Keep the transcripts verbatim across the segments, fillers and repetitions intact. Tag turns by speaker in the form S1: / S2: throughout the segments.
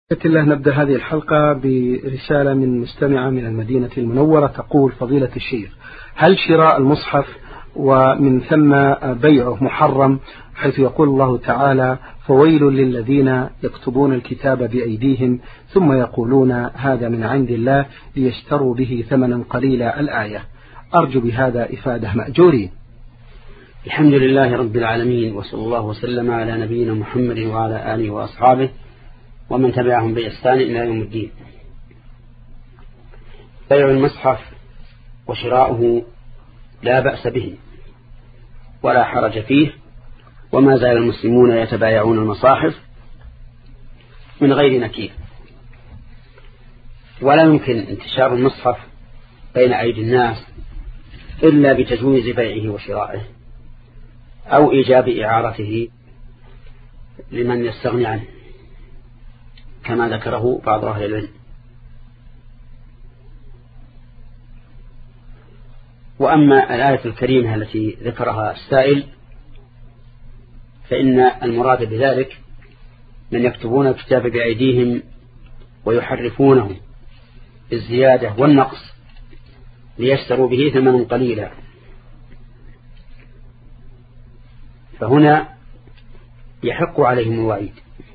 S1: بسم الله. نبدأ هذه الحلقة برسالة من مستمعة من المدينة المنورة تقول: فضيلة الشيخ، هل شراء المصحف ومن ثم بيعه محرم، حيث يقول الله تعالى: فويل للذين يكتبون الكتاب بأيديهم ثم يقولون هذا من عند الله ليشتروا به ثمنا قليلا، الآية. أرجو بهذا إفادة مأجورين.
S2: الحمد لله رب العالمين، وصلى الله وسلم على نبينا محمد وعلى آله وأصحابه ومن تبعهم بإحسان إلى يوم الدين. بيع المصحف وشراؤه لا بأس به ولا حرج فيه، وما زال المسلمون يتبايعون المصاحف من غير نكير، ولا يمكن انتشار المصحف بين أيدي الناس إلا بتجويز بيعه وشرائه أو إيجاب إعارته لمن يستغني عنه، كما ذكره بعض أهل العلم. وأما الآية الكريمة التي ذكرها السائل فإن المراد بذلك من يكتبون الكتاب بأيديهم ويحرفونه بالزيادة والنقص ليشتروا به ثمنا قليلا، فهنا يحق عليهم الوعيد،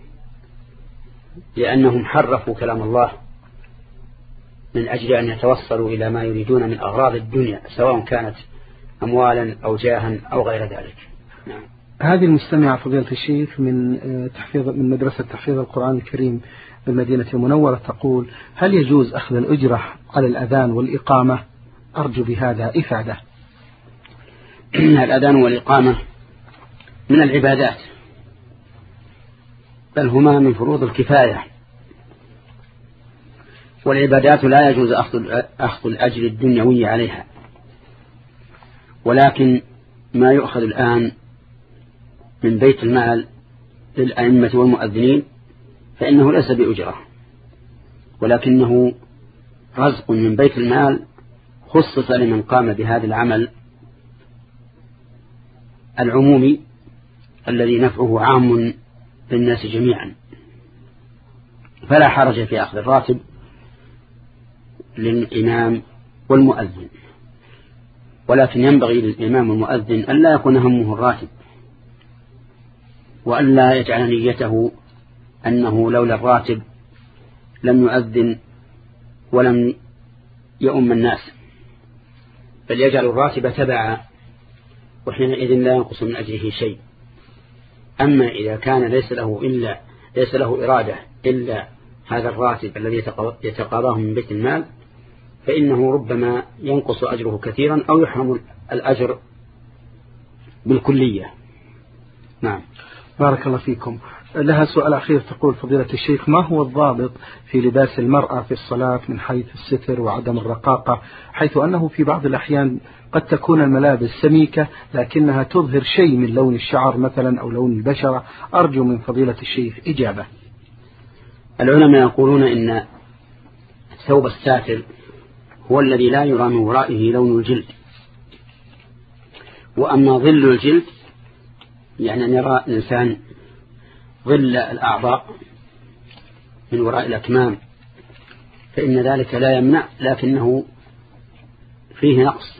S2: لأنهم حرفوا كلام الله من أجل أن يتوصلوا إلى ما يريدون من أغراض الدنيا، سواء كانت أموالا أو جاها أو غير ذلك.
S1: نعم. هذه المستمعة فضيلة الشيخ من تحفيظ من مدرسة تحفيظ القرآن الكريم بالمدينة المنورة تقول: هل يجوز أخذ الأجرة على الأذان والإقامة؟ أرجو بهذا إفادة.
S2: الأذان والإقامة من العبادات، بل هما من فروض الكفاية، والعبادات لا يجوز أخذ الأجر الدنيوي عليها، ولكن ما يؤخذ الآن من بيت المال للأئمة والمؤذنين فإنه ليس بأجرة، ولكنه رزق من بيت المال خصص لمن قام بهذا العمل العمومي الذي نفعه عام للناس جميعا، فلا حرج في أخذ الراتب للإمام والمؤذن، ولكن ينبغي للإمام والمؤذن أن لا يكون همه الراتب، وأن لا يجعل نيته أنه لولا الراتب لم يؤذن ولم يؤم الناس، بل يجعل الراتب تبعا، وحينئذ لا ينقص من أجره شيء. أما إذا كان ليس له إلا ليس له إرادة إلا هذا الراتب الذي يتقاضاه من بيت المال فإنه ربما ينقص أجره كثيرا أو يحرم الأجر بالكلية. نعم.
S1: بارك الله فيكم. لها سؤال أخير تقول: فضيلة الشيخ، ما هو الضابط في لباس المرأة في الصلاة من حيث الستر وعدم الرقاقة، حيث أنه في بعض الأحيان قد تكون الملابس سميكة لكنها تظهر شيء من لون الشعر مثلا أو لون البشرة؟ أرجو من فضيلة الشيخ إجابة.
S2: العلماء يقولون إن ثوب الساتر هو الذي لا يرى من ورائه لون الجلد، وأما ظل الجلد يعني أن يرى الإنسان ظل الأعضاء من وراء الأكمام فإن ذلك لا يمنع، لكنه فيه نقص.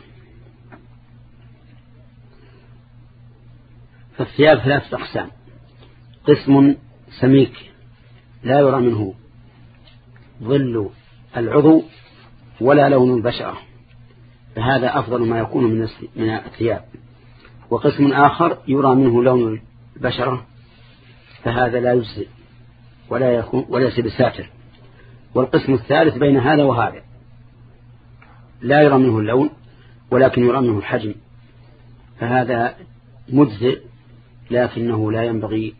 S2: فالثياب ثلاثة أقسام: قسم سميك لا يرى منه ظل العضو ولا لون البشرة، فهذا أفضل ما يكون من الثياب، وقسم آخر يرى منه لون البشرة فهذا لا يجزئ ولا يكون وليس بساتر، والقسم الثالث بين هذا وهذا لا يرى منه اللون ولكن يرى منه الحجم، فهذا مجزئ لكنه لا ينبغي.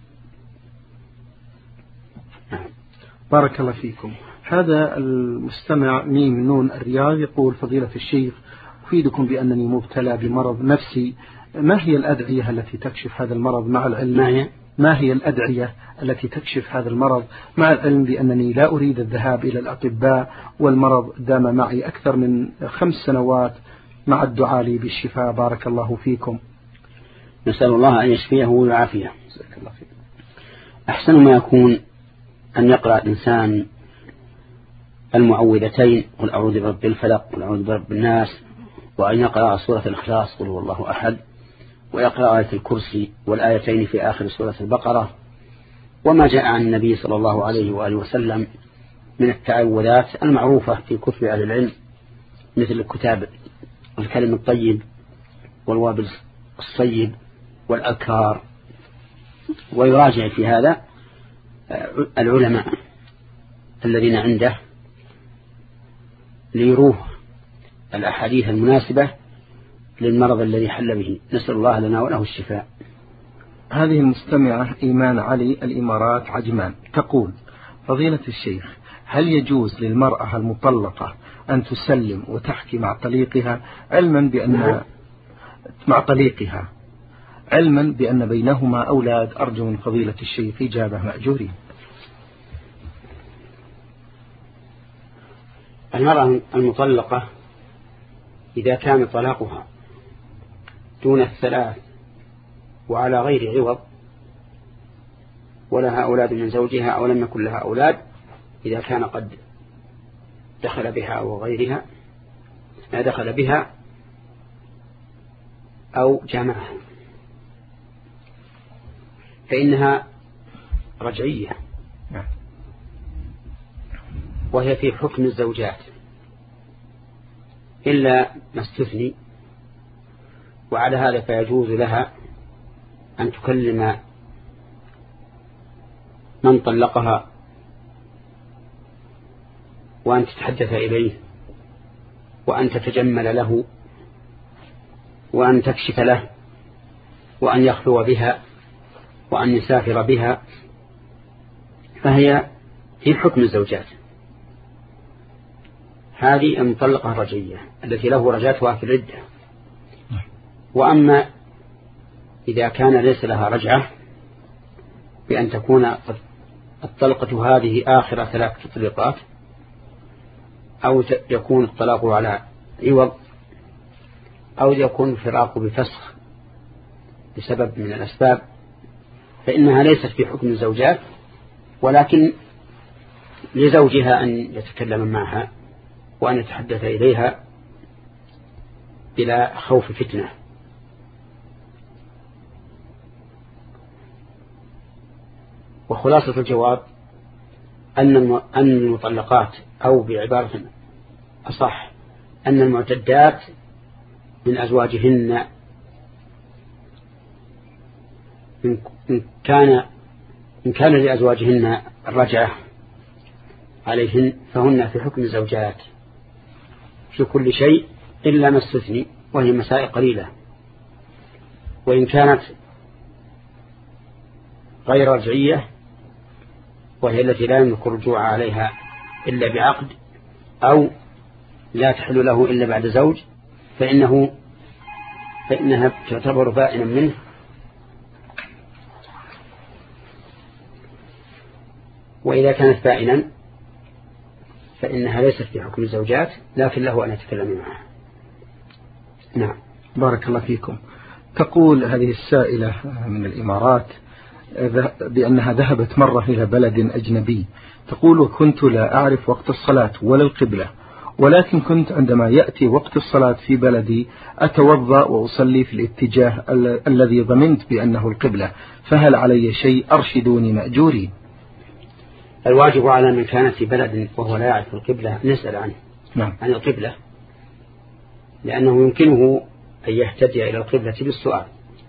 S1: بارك الله فيكم. هذا المستمع ميم نون الرياض يقول: فضيلة الشيخ، أفيدكم بأنني مبتلى بمرض نفسي، ما هي الأدعية التي تكشف هذا المرض مع العلم
S2: ما هي,
S1: ما هي الأدعية التي تكشف هذا المرض مع العلم بأنني لا أريد الذهاب إلى الأطباء، والمرض دام معي أكثر من خمس سنوات، مع الدعاء لي بالشفاء؟ بارك الله فيكم.
S2: نسأل الله أن يشفيه ويعافيه. أحسن ما يكون أن يقرأ الإنسان المعوذتين قل أعوذ برب الفلق قل أعوذ برب الناس، وأن يقرأ سورة الإخلاص قل هو الله أحد، ويقرأ آية الكرسي والآيتين في آخر سورة البقرة، وما جاء عن النبي صلى الله عليه وآله وسلم من التعوذات المعروفة في كتب أهل العلم، مثل كتاب الكلم الطيب والوابل الصيب والأذكار. ويراجع في هذا العلماء الذين عنده ليروه الأحاديث المناسبة للمرض الذي حل به، نسأل الله لنا وله الشفاء.
S1: هذه المستمعة إيمان علي الإمارات عجمان تقول: فضيلة الشيخ، هل يجوز للمرأة المطلقة أن تسلم وتحكي مع طليقها علما بأن مع طليقها علما بأن بينهما أولاد؟ أرجو من فضيلة الشيخ إجابة مأجورين.
S2: المرأة المطلقة إذا كان طلاقها دون الثلاث وعلى غير عوض ولها أولاد من زوجها أو لم يكن لها أولاد، إذا كان قد دخل بها أو غيرها ما دخل بها أو جامعها، فإنها رجعية، وهي في حكم الزوجات إلا ما استثني. وعلى هذا فيجوز لها أن تكلم من طلقها وأن تتحدث إليه وأن تتجمل له وأن تكشف له وأن يخلو بها وأن يسافر بها، فهي في حكم الزوجات. هذه المطلقة الرجعية التي له رجعتها في العدة. وأما إذا كان ليس لها رجعة بأن تكون الطلقة هذه آخر ثلاث تطليقات أو يكون الطلاق على عوض أو يكون الفراق بفسخ بسبب من الأسباب، فإنها ليست في حكم الزوجات، ولكن لزوجها أن يتكلم معها وأن يتحدث إليها بلا خوف فتنة. وخلاصة الجواب أن المطلقات، أو بعبارة أصح أن المعتدات من أزواجهن إن كان إن كان لأزواجهن الرجعة عليهن فهن في حكم الزوجات في كل شيء إلا ما استثني، وهي مسائل قليلة. وإن كانت غير رجعية وهي التي لا يملك الرجوع عليها إلا بعقد أو لا تحل له إلا بعد زوج فإنه فإنها تعتبر بائنا منه، وإذا كانت بائنا فإنها ليست في حكم الزوجات لكن له أن يتكلم معها. نعم.
S1: بارك الله فيكم. تقول هذه السائلة من الإمارات بأنها ذهبت مرة إلى بلد أجنبي، تقول: وكنت لا أعرف وقت الصلاة ولا القبلة، ولكن كنت عندما يأتي وقت الصلاة في بلدي أتوضأ وأصلي في الاتجاه ال- الذي ضمنت بأنه القبلة، فهل علي شيء؟ أرشدوني مأجورين.
S2: الواجب على من كان في بلد وهو لا يعرف القبلة نسأل عنه
S1: نعم.
S2: عن القبلة، لأنه يمكنه أن يهتدي إلى القبلة بالسؤال،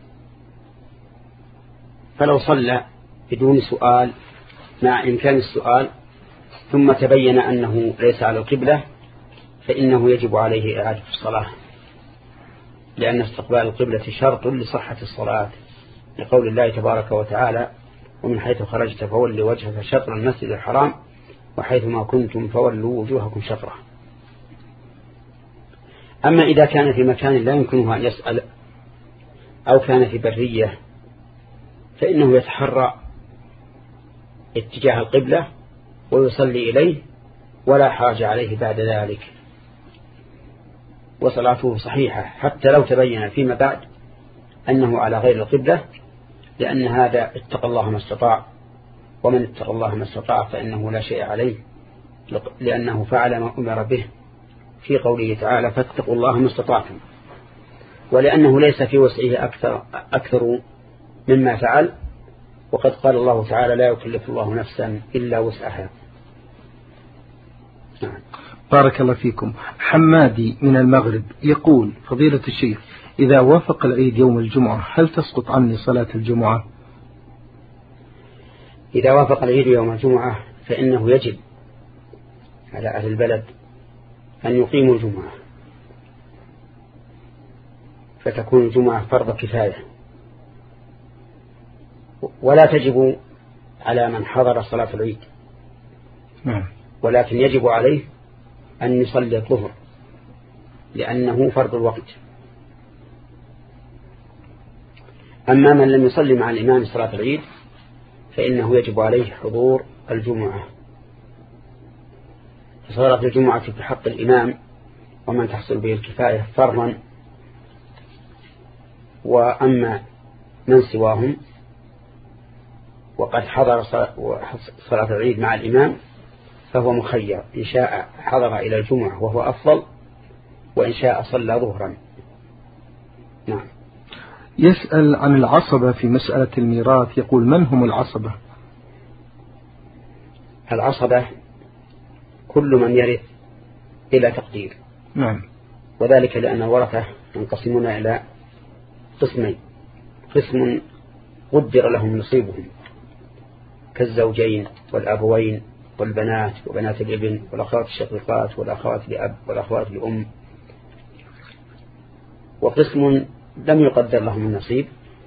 S2: فلو صلى بدون سؤال مع إمكان السؤال ثم تبين أنه ليس على القبلة فإنه يجب عليه إعادة الصلاة، لأن استقبال القبلة شرط لصحة الصلاة، لقول الله تبارك وتعالى: ومن حيث خرجت فول وجهك شطر المسجد الحرام وحيث ما كنتم فولوا وجوهكم شطره. أما إذا كان في مكان لا يمكنه أن يسأل أو كان في برية فإنه يتحرى اتجاه القبلة ويصلي إليه ولا حاجة عليه بعد ذلك، وصلاته صحيحة حتى لو تبين فيما بعد أنه على غير القبلة، لأن هذا اتقى الله ما استطاع ومن اتقى الله ما استطاع فإنه لا شيء عليه، لأنه فعل ما أمر به في قوله تعالى فاتقوا الله ما استطعتم، ولأنه ليس في وسعه أكثر, أكثر مما فعل، وقد قال الله تعالى لا يكلف الله نفسا إلا وسعها.
S1: نعم. بارك الله فيكم. حمادي من المغرب يقول فضيلة الشيخ إذا وافق العيد يوم الجمعة هل تسقط عني صلاة الجمعة؟
S2: إذا وافق العيد يوم الجمعة فإنه يجب على أهل البلد أن يقيموا الجمعة، فتكون الجمعة فرض كفاية، ولا تجب على من حضر صلاة العيد، ولكن يجب عليه أن يصلي الظهر لأنه فرض الوقت. أما من لم يصلي مع الإمام صلاة العيد فإنه يجب عليه حضور الجمعة. فصلاة الجمعة في حق الإمام ومن تحصل به الكفاية فرضا، وأما من سواهم وقد حضر صلاة العيد مع الإمام فهو مخير، إن شاء حضر إلى الجمعة وهو أفضل، وإن شاء صلى ظهرا. نعم.
S1: يسأل عن العصبة في مسألة الميراث، يقول من هم العصبة؟
S2: العصبة كل من يرث إلى تقدير.
S1: نعم.
S2: وذلك لأن الورثة ينقسمون إلى قسمين: قسم قدر لهم نصيبهم كالزوجين والأبوين والبنات وبنات الابن والأخوات الشقيقات والأخوات لأب والأخوات لأم، وقسم لم يقدر لهم النصيب،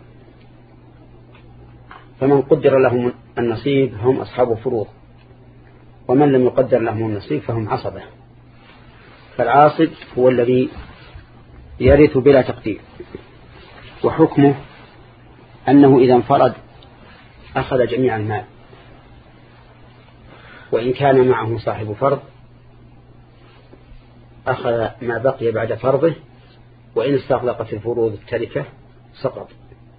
S2: فمن قدر لهم النصيب هم أصحاب فروض، ومن لم يقدر لهم النصيب فهم عصبة. فالعاصب هو الذي يرث بلا تقدير، وحكمه أنه إذا انفرد أخذ جميع المال، وإن كان معه صاحب فرض أخذ ما بقي بعد فرضه، وإن استغلقت الفروض التركة سقط.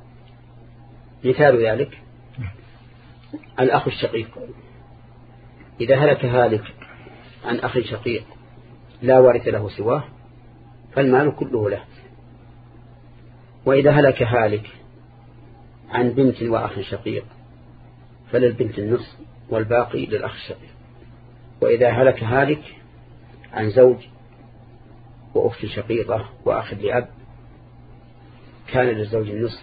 S2: مثال ذلك الأخ الشقيق، إذا هلك هالك عن أخ شقيق لا وارث له سواه فالمال كله له، وإذا هلك هالك عن بنت وأخ شقيق فللبنت النصف والباقي للأخ الشقيق، وإذا هلك هالك عن زوج وأخت شقيقة وأخ لأب كان للزوج النصف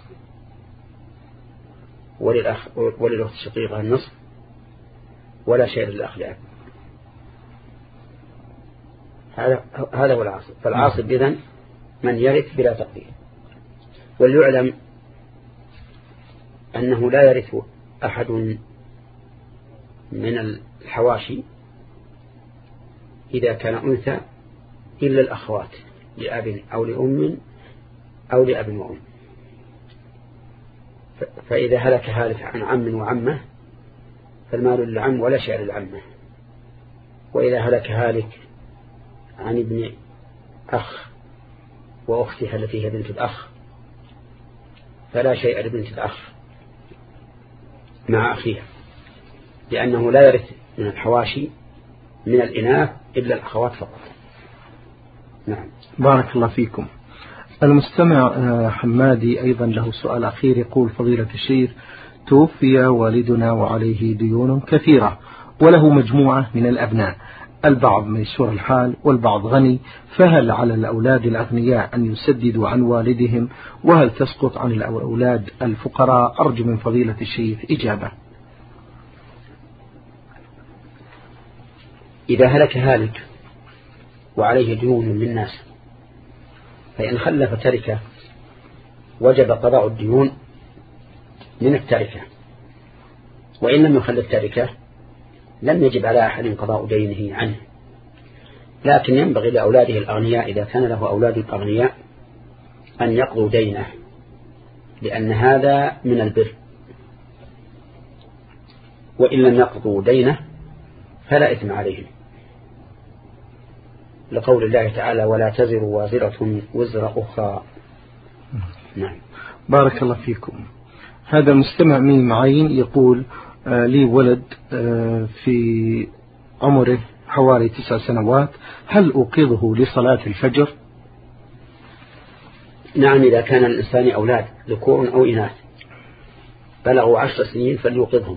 S2: وللأخ وللأخت الشقيقة النصف ولا شيء للأخ لأب. هذا هذا هو العاصب. فالعاصب إذن من يرث بلا تقدير. وليعلم أنه لا يرث أحد من الحواشي إذا كان أنثى إلا الأخوات لأب أو لأم أو لأب وأم. فإذا هلك هالك عن عم وعمة فالمال للعم ولا شيء للعمة، وإذا هلك هالك عن ابن أخ وأختها التي هي بنت الأخ فلا شيء لبنت الأخ مع أخيها، لأنه لا يرث من الحواشي من الإناث إلا الأخوات فقط. نعم.
S1: بارك الله فيكم. المستمع حمادي أيضا له سؤال أخير، يقول فضيلة الشيخ توفي والدنا وعليه ديون كثيرة وله مجموعة من الأبناء، البعض ميسور الحال والبعض غني، فهل على الأولاد الأغنياء أن يسددوا عن والدهم، وهل تسقط عن الأولاد الفقراء؟ أرجو من فضيلة الشيخ إجابة.
S2: إذا هلك هالك وعليه ديون للناس فإن خلف تركة وجب قضاء الديون من التركة، وإن لم يخلف تركة لم يجب على أحد قضاء دينه عنه، لكن ينبغي لأولاده الأغنياء إذا كان له أولاد أغنياء أن يقضوا دينه، لأن هذا من البر، وإن لم يقضوا دينه فلا إثم عليهم، لقول الله تعالى ولا تزر وازرة وزر أخرى. نعم.
S1: بارك الله فيكم. هذا مستمع من معين يقول آه لي ولد آه في عمره حوالي تسع سنوات، هل أوقظه لصلاة الفجر؟
S2: نعم، إذا كان الإنسان أولاد ذكور أو إناث بلغوا عشر سنين فليوقظهم،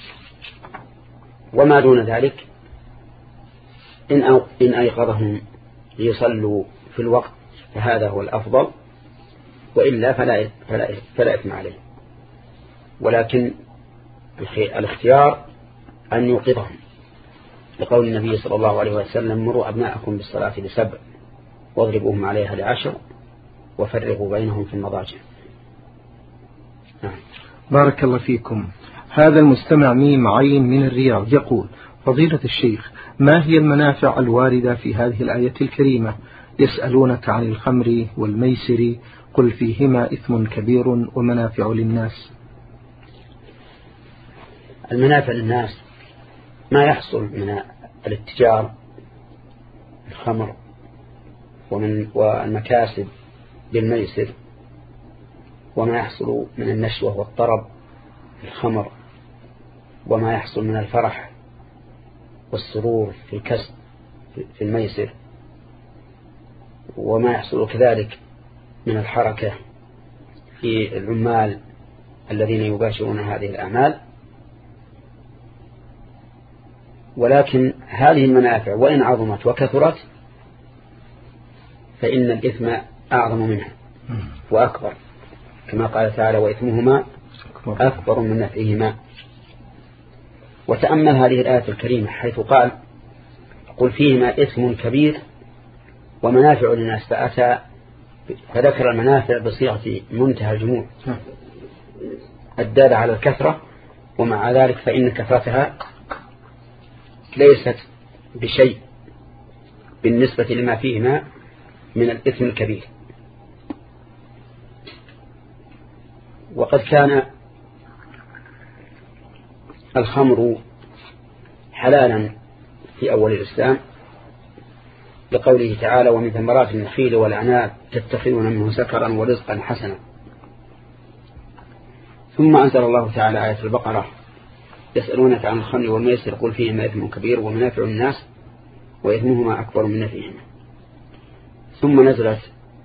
S2: وما دون ذلك إن إن أيقظهم ليصلوا في الوقت فهذا هو الأفضل، وإلا فلا فلا فلا إثم عليه، ولكن الاختيار أن يوقظهم، لقول النبي صلى الله عليه وسلم: مروا أبناءكم بالصلاة لسبع واضربوهم عليها لعشر وفرقوا بينهم في المضاجع. نعم.
S1: بارك الله فيكم. هذا المستمع ميم عين من الرياض يقول: فضيلة الشيخ، ما هي المنافع الواردة في هذه الآية الكريمة؟ يسألونك عن الخمر والميسر قل فيهما إثم كبير ومنافع للناس.
S2: المنافع للناس ما يحصل من الاتجار الخمر ومن والمكاسب بالميسر، وما يحصل من النشوة والطرب في الخمر، وما يحصل من الفرح والسرور في الكسب في الميسر، وما يحصل كذلك من الحركة في العمال الذين يباشرون هذه الأعمال. ولكن هذه المنافع وإن عظمت وكثرت فإن الإثم أعظم منها وأكبر، كما قال تعالى: وإثمهما أكبر من نفعهما. وتأمل هذه الآية الكريمة حيث قال: قل فيهما إثم كبير ومنافع للناس، فأتى فذكر المنافع بصيغة منتهى الجموع الدالة على الكثرة، ومع ذلك فإن كثرتها ليست بشيء بالنسبة لما فيهما من الإثم الكبير. وقد كان الخمر حلالا في أول الإسلام لقوله تعالى: ومن ثمرات النخيل والأعناب تتخذون منه سكرا ورزقا حسنا. ثم أنزل الله تعالى آية البقرة: يسألونك عن الخمر والميسر قل فيهما إثم كبير ومنافع للناس وإثمهما أكبر من نفعهما. ثم نزلت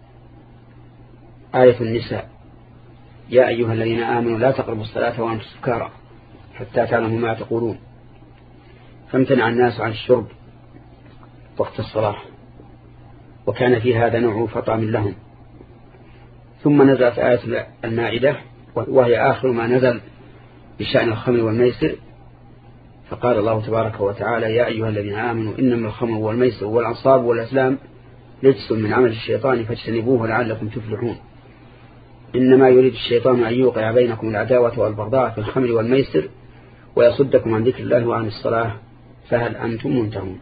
S2: آية النساء: يا أيها الذين آمنوا لا تقربوا الصلاة وأنتم سكارى حتى تعلموا ما تقولون، فامتنع الناس عن الشرب وقت الصلاة، وكان في هذا نوع فطام لهم. ثم نزلت آية المائدة وهي آخر ما نزل بشأن الخمر والميسر، فقال الله تبارك وتعالى: يا أيها الذين آمنوا إنما الخمر والميسر والأنصاب والأزلام رجس من عمل الشيطان فاجتنبوه لعلكم تفلحون. إنما يريد الشيطان أن يوقع بينكم العداوة والبغضاء في الخمر والميسر ويصدكم عن ذكر الله وعن الصلاة فهل أنتم منتهون.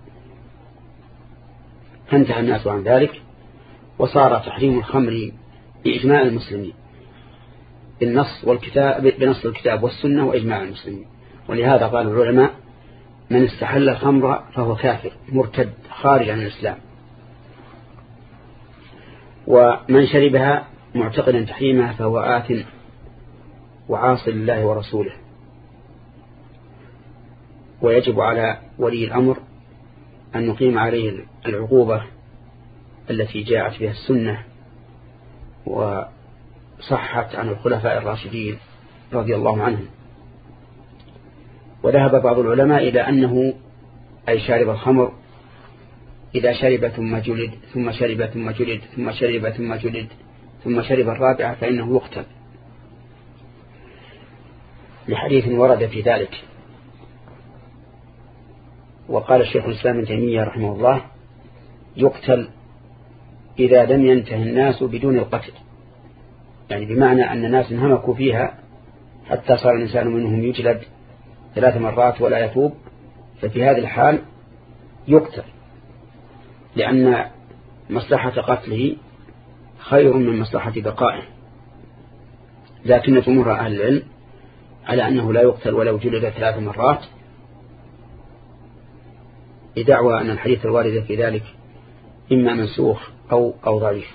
S2: فانتهى الناس عن ذلك، وصار تحريم الخمر بإجماع المسلمين بالنص والكتاب بنص الكتاب والسنة وإجماع المسلمين. ولهذا قال العلماء: من استحل الخمر فهو كافر مرتد خارج عن الإسلام، ومن شربها معتقدا تحريمها فهو آثم وعاصي لله ورسوله. ويجب على ولي الأمر أن نقيم عليه العقوبة التي جاءت بها السنة وصحت عن الخلفاء الراشدين رضي الله عنهم. وذهب بعض العلماء إلى أنه أي شارب الخمر إذا شرب ثم جلد ثم شرب ثم جلد ثم شرب ثم جلد ثم شرب الرابعة فإنه يقتل، لحديث ورد في ذلك. وقال الشيخ الإسلام ابن تيمية رحمه الله: يقتل إذا لم ينتهي الناس بدون القتل، يعني بمعنى أن الناس انهمكوا فيها حتى صار الإنسان منهم يجلد ثلاث مرات ولا يتوب، ففي هذه الحال يقتل، لأن مصلحة قتله خير من مصلحة بقائه. لكن جمهور أهل العلم على أنه لا يقتل ولو جلد ثلاث مرات، بدعوى أن الحديث الوارد في ذلك إما منسوخ أو, أو ضعيف.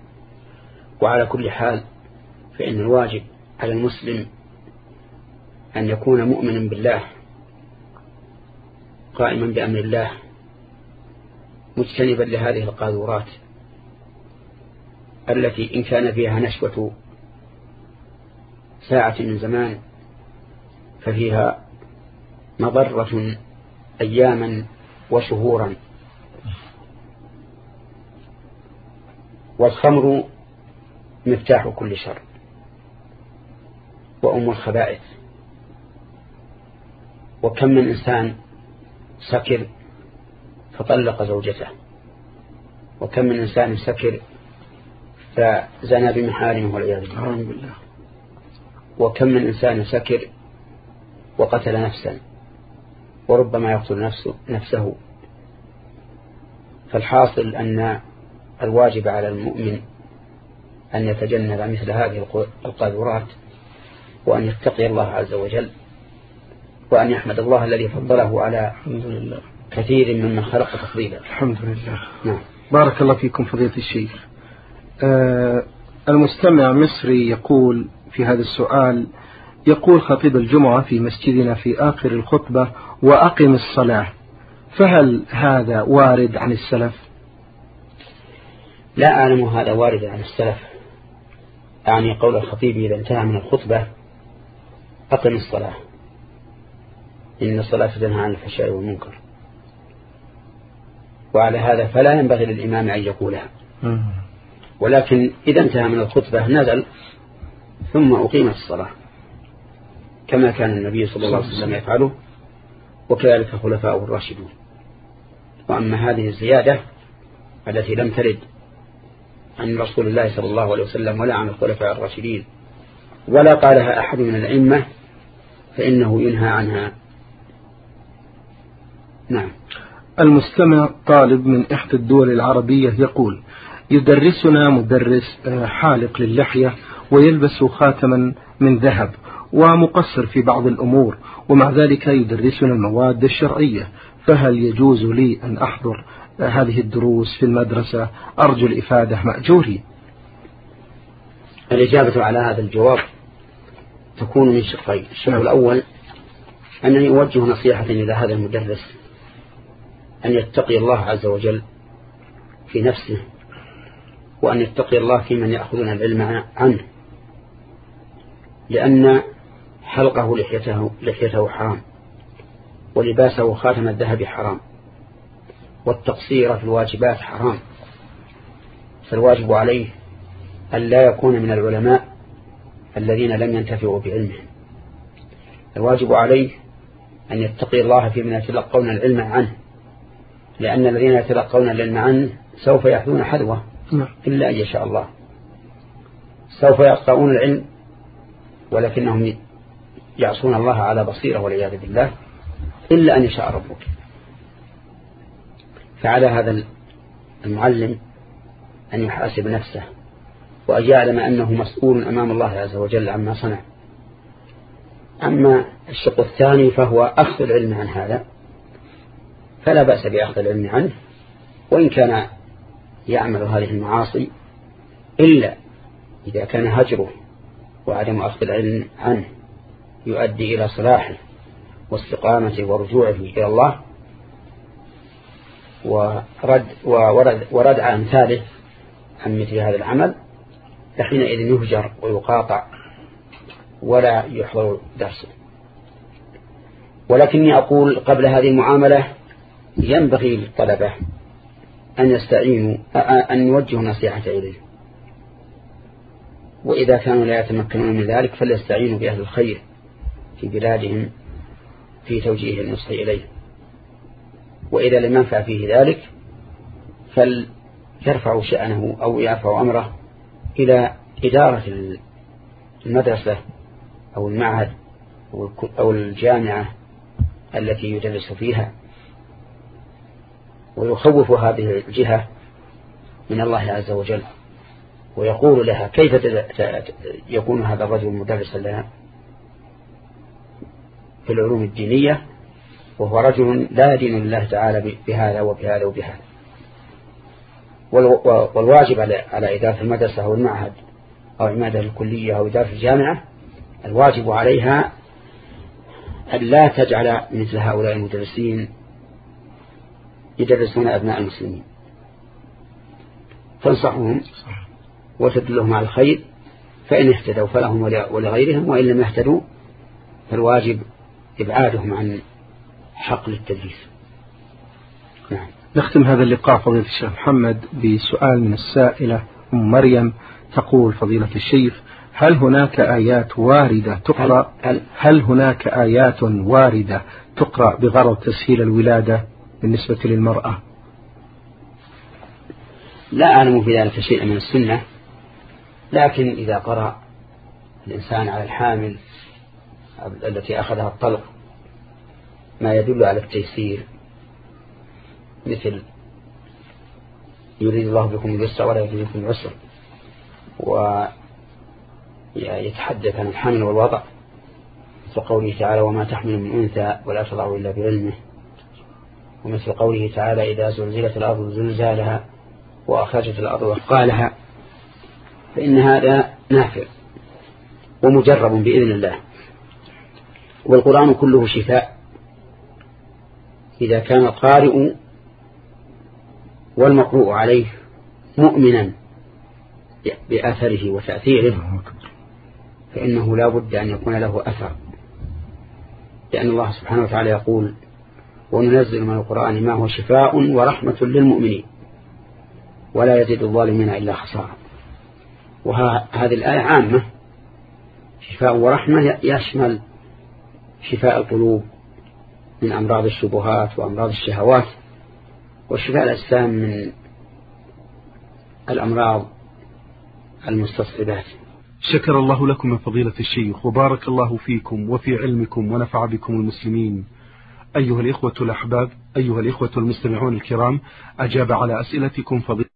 S2: وعلى كل حال فإن الواجب على المسلم أن يكون مؤمنا بالله قائما بأمر الله مجتنبا لهذه القاذورات التي إن كان فيها نشوة ساعة من زمان ففيها مضرة أياما وشهورا. والخمر مفتاح كل شر وأم الخبائث. وكم من إنسان سكر فطلق زوجته، وكم من إنسان سكر فزنى بمحارمه والعياذ بالله، وكم من إنسان سكر وقتل نفسا وربما يقتل نفسه, نفسه. فالحاصل أن الواجب على المؤمن أن يتجنب مثل هذه القاذورات وأن يتقي الله عز وجل وأن يحمد الله الذي فضله على كثير ممن خلق تفضيلا.
S1: الحمد لله.
S2: نعم.
S1: بارك الله فيكم فضيلة الشيخ. آه المستمع مصري يقول في هذا السؤال، يقول خطيب الجمعة في مسجدنا في آخر الخطبة وأقم الصلاة، فهل هذا وارد عن السلف؟
S2: لا أعلم هذا وارد عن السلف. يعني قول الخطيب إذا انتهى من الخطبة أقم الصلاة، إن الصلاة تنهى عن الفحشاء والمنكر، وعلى هذا فلا ينبغي للإمام أن يقولها. ولكن إذا انتهى من الخطبة نزل ثم أقيمت الصلاة كما كان النبي صلى الله عليه وسلم يفعله وكذلك خلفاؤه الراشدون. وأما هذه الزيادة التي لم ترد عن رسول الله صلى الله عليه وسلم ولا عن الخلفاء الراشدين ولا قالها أحد من الأئمة فإنه ينهى عنها. نعم.
S1: المستمع طالب من إحدى الدول العربية يقول، يدرسنا مدرس حالق للحية ويلبس خاتما من ذهب ومقصر في بعض الأمور، ومع ذلك يدرسنا المواد الشرعية، فهل يجوز لي أن أحضر هذه الدروس في المدرسة؟ أرجو الإفادة مأجوري.
S2: الإجابة على هذا الجواب تكون من شقين. الشق الأول أنني أوجه نصيحة إلى هذا المدرس أن يتقي الله عز وجل في نفسه، وأن يتقي الله في من يأخذون العلم عنه، لأن حلقه لحيته, لحيته حرام، ولباسه خاتم الذهب حرام، والتقصير في الواجبات حرام. فالواجب عليه أن لا يكون من العلماء الذين لم ينتفعوا بعلمهم. الواجب عليه أن يتقي الله في من يتلقون العلم عنه، لأن الذين يتلقون العلم عنه سوف يأخذون حذوه إلا أن يشاء الله. سوف يقطعون العلم ولكنهم يعصون الله على بصيرة والعياذ بالله إلا أن يشاء ربك. فعلى هذا المعلم أن يحاسب نفسه وأن يعلم أنه مسؤول أمام الله عز وجل عما صنع. أما الشق الثاني فهو أخذ العلم عن هذا، فلا بأس بأخذ العلم عنه وإن كان يعمل هذه المعاصي، إلا إذا كان هجره وعدم أخذ العلم عنه يؤدي إلى صلاحه واستقامته ورجوعه إلى الله ورد, ورد, ورد عن أمثاله عن مثل هذا العمل، فحينئذ يهجر ويقاطع ولا يحضر درسه. ولكني أقول قبل هذه المعاملة ينبغي للطلبة أن يستعينوا أن يوجهوا نصيحة إليه، وإذا كانوا لا يتمكنون من ذلك فليستعينوا بأهل الخير في بلادهم في توجيه النصح إليه، وإذا لم ينفع فيه ذلك فليرفعوا شأنه أو يرفعوا أمره إلى إدارة المدرسة أو المعهد أو الجامعة التي يدرس فيها، ويخوف هذه الجهة من الله عز وجل ويقول لها كيف يكون هذا الرجل مدرسا لنا في العلوم الدينية وهو رجل لا يدين الله تعالى بهذا وبهذا وبهذا. والواجب على إدارة المدرسة أو المعهد أو عمادة الكلية أو إدارة الجامعة، الواجب عليها أن لا تجعل مثل هؤلاء المدرسين يدرسون أبناء المسلمين، تنصحهم وتدلهم على الخير، فإن اهتدوا فلهم ولغيرهم، وإن لم يهتدوا فالواجب إبعادهم عن حقل التدريس. نعم.
S1: نختم هذا اللقاء فضيلة الشيخ محمد بسؤال من السائلة أم مريم، تقول فضيلة الشيخ: هل هناك آيات واردة تقرأ هل, هل هناك آيات واردة تقرأ بغرض تسهيل الولادة بالنسبة للمرأة؟
S2: لا أعلم في ذلك شيئا من السنة، لكن إذا قرأ الإنسان على الحامل التي أخذها الطلق ما يدل على التيسير، مثل يريد الله بكم اليسر ولا يريد بكم العسر، ويتحدث عن الحمل والوضع، مثل قوله تعالى: وما تحمل من أنثى ولا تضع إلا بعلمه، ومثل قوله تعالى: إذا زلزلت الأرض زلزالها وأخرجت الأرض أثقالها. فإن هذا نافع ومجرب بإذن الله. والقرآن كله شفاء إذا كان القارئ والمقروء عليه مؤمنا بأثره وتأثيره، فإنه لا بد أن يكون له أثر، لأن الله سبحانه وتعالى يقول: وننزل من القرآن ما هو شفاء ورحمة للمؤمنين ولا يزيد الظالمين إلا خسارة. وهذه الآية عامة، شفاء ورحمة يشمل شفاء القلوب من أمراض الشبهات وأمراض الشهوات، وشفاء الأجسام من الأمراض المستصعبات.
S1: شكر الله لكم من فضيلة الشيخ، وبارك الله فيكم وفي علمكم ونفع بكم المسلمين. أيها الإخوة الأحباب، أيها الإخوة المستمعون الكرام، أجاب على أسئلتكم فضيلة